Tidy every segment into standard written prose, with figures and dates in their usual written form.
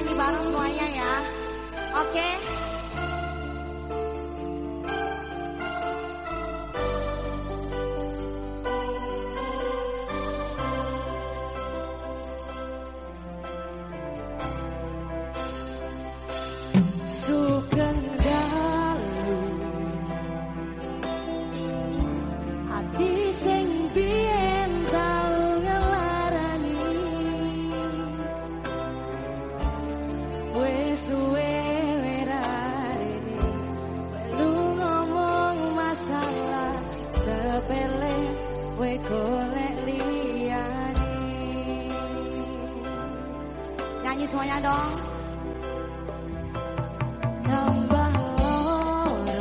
Nyanyi bareng semuanya ya. Oke. Sugeng dalu ati sing biyen tau ngelarani wis suwe werarene perlu ngomong masalah sepele we golek liyane. Nyanyi semuanya dong. Tambah loro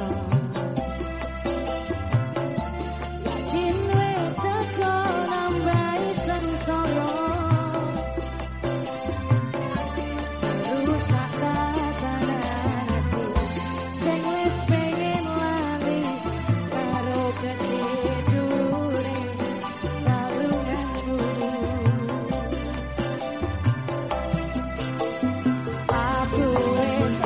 yakin we teko nambahi sengsara rusak tatanan ati sing wis pengen lali karo gedhe dure talunganmu. Aku wis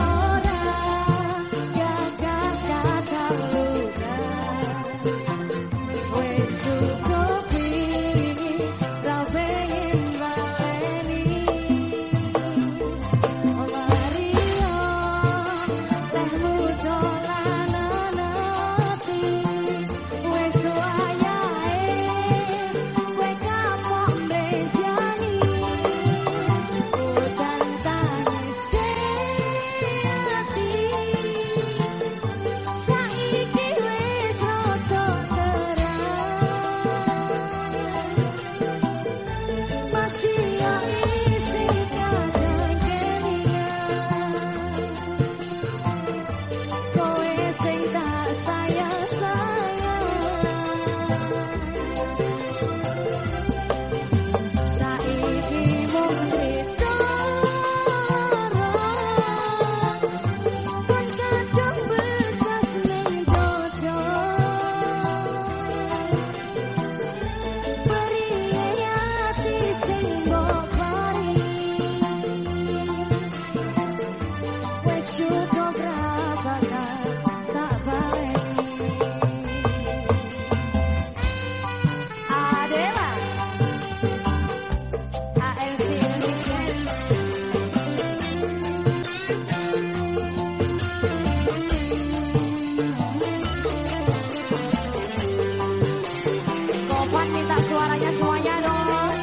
Suaranya semuanya dong.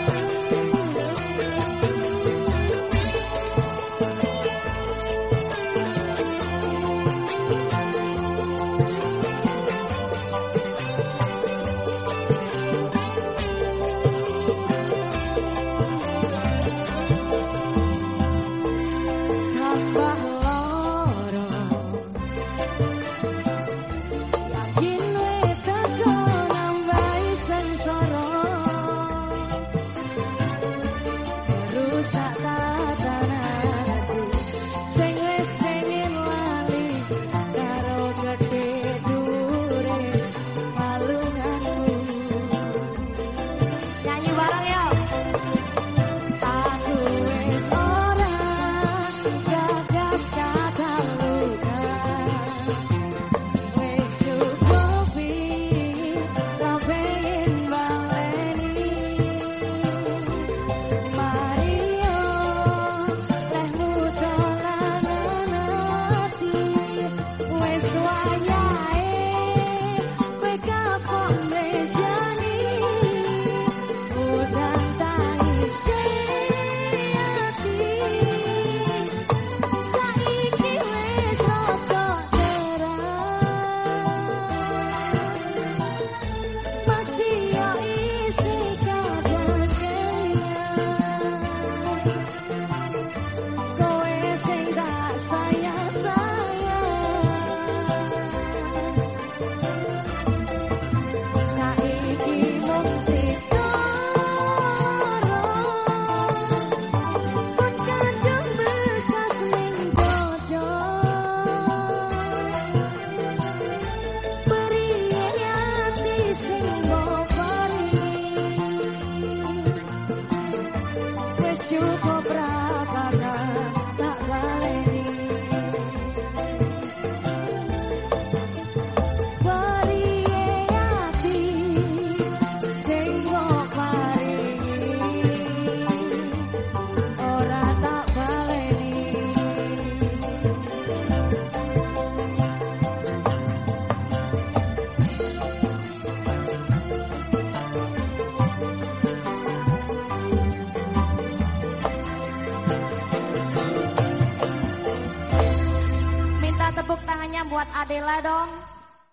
Tambah loro yakin we teko nambahi sengsara rusak tatanan ati sing wis pengen lali karo gedhe dure palunganmu. Nyanyi bareng yuk. Aku wis ora gagas kata luka wis cukupi tak pengen baleni Mario lehmu dolanan ati wis wayahe kowe kapok mejani udan tangise ati saiki wis rada terang masih yo isi kadang kowe sing tak sayang-sayang saiki mung kadang bekas ning dodo priye ati sing mbok paringi wis cukup ra bakal tak Adela dong.